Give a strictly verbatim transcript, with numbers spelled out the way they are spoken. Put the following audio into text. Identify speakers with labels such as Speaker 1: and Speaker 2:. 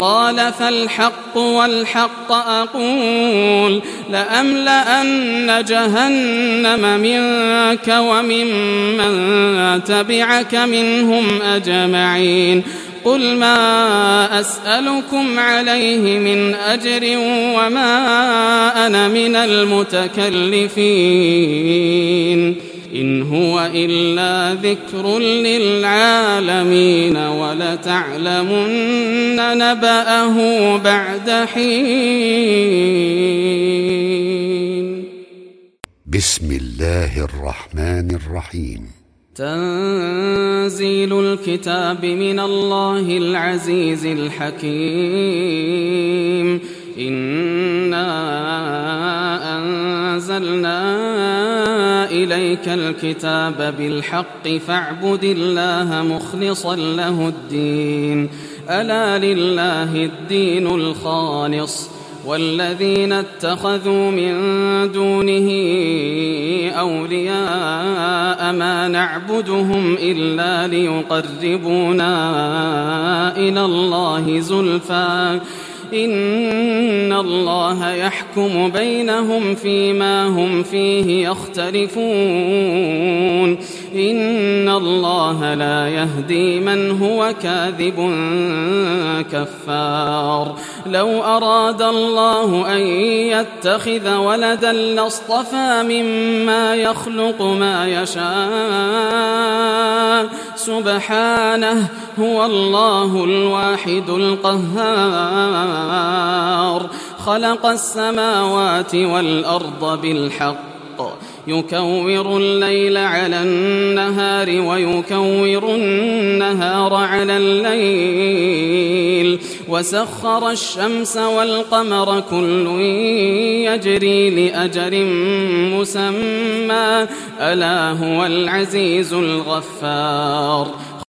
Speaker 1: قال فالحق والحق أقول لأملأن جهنم منك وممن تبعك منهم أجمعين قل ما أسألكم عليه من أجر وما أنا من المتكلفين إن هو إلا ذكر للعالمين ولتعلمن نبأه بعد حين.
Speaker 2: بسم الله الرحمن الرحيم.
Speaker 1: تنزيل الكتاب من الله العزيز الحكيم. إنا أنزلنا إليك الكتاب بالحق فاعبد الله مخلصا له الدين ألا لله الدين الخالص والذين اتخذوا من دونه أولياء ما نعبدهم إلا ليقربونا إلى الله زلفى إن الله يحكم بينهم فيما هم فيه يختلفون إن الله لا يهدي من هو كاذب كفار. لو أراد الله أن يتخذ ولدا لاصطفى مما يخلق ما يشاء سبحانه هو الله الواحد القهار. خلق السماوات والأرض بالحق يكور الليل على النهار ويكور النهار على الليل وسخر الشمس والقمر كل يجري لأجل مسمى ألا هو العزيز الغفار.